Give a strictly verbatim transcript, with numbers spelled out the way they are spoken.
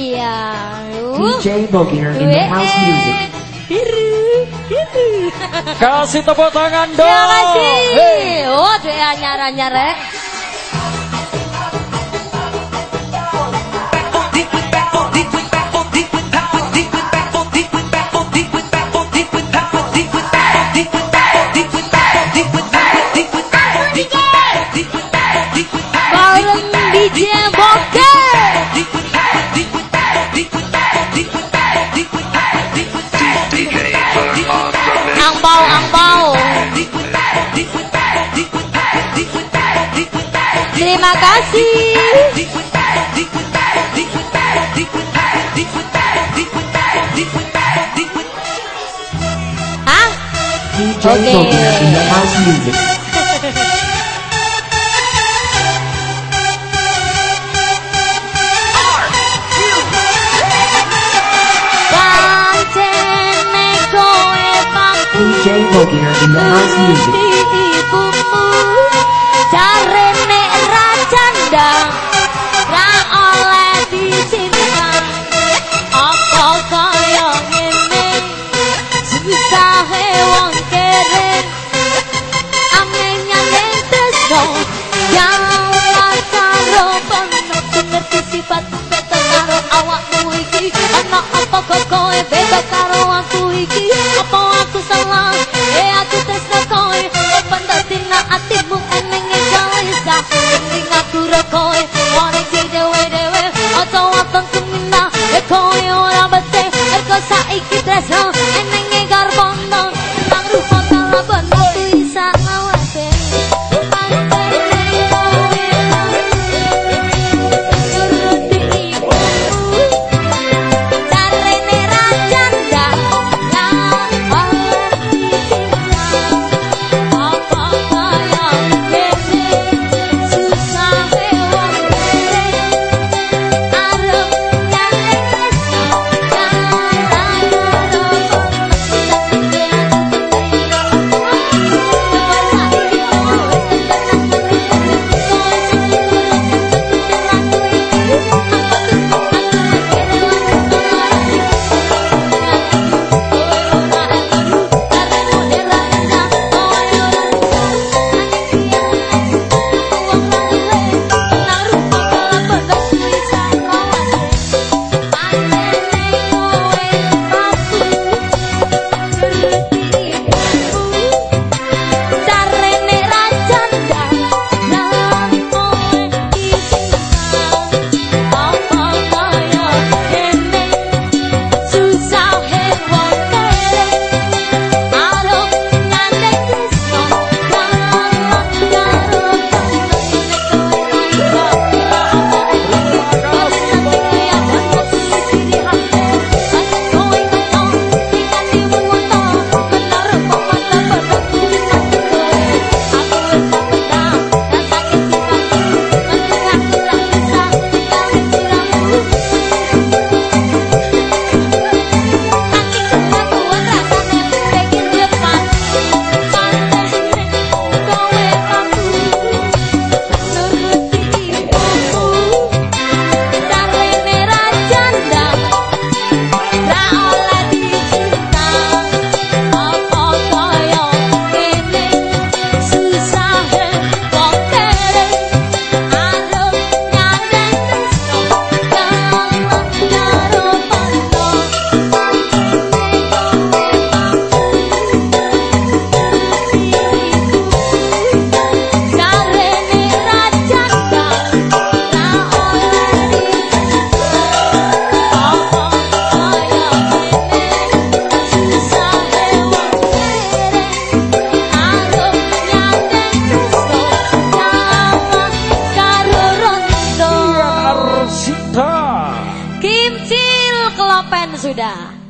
Iya. D J Bogier in the house music. Kasih tepuk tangan dong. Terima kasih. Hey. Oh, dia anyar-anyar rek. D J Bogier. Angpau, angpau. Terima kasih. Hah? D J Bogier in the house music. D J Bogier in the house music. Ibumu jarene ra candang ra oleh dicinta apa kaya ngene susahe wong kere amenya ning tresno yang karo penuh ngerti sifat beda karo awakmu iki ana apa kok kowe beda karo aku iki apa aku salah eh aku tresno kowe open datina atimu eneng gawe sak ning aku ro kowe ora dewe-dewe aja wonten kemina eh kowe ora bete eh kok saiki tresno eneng garpono nang rupa talaban bisa ngawase Kimcil Kelopen sudah.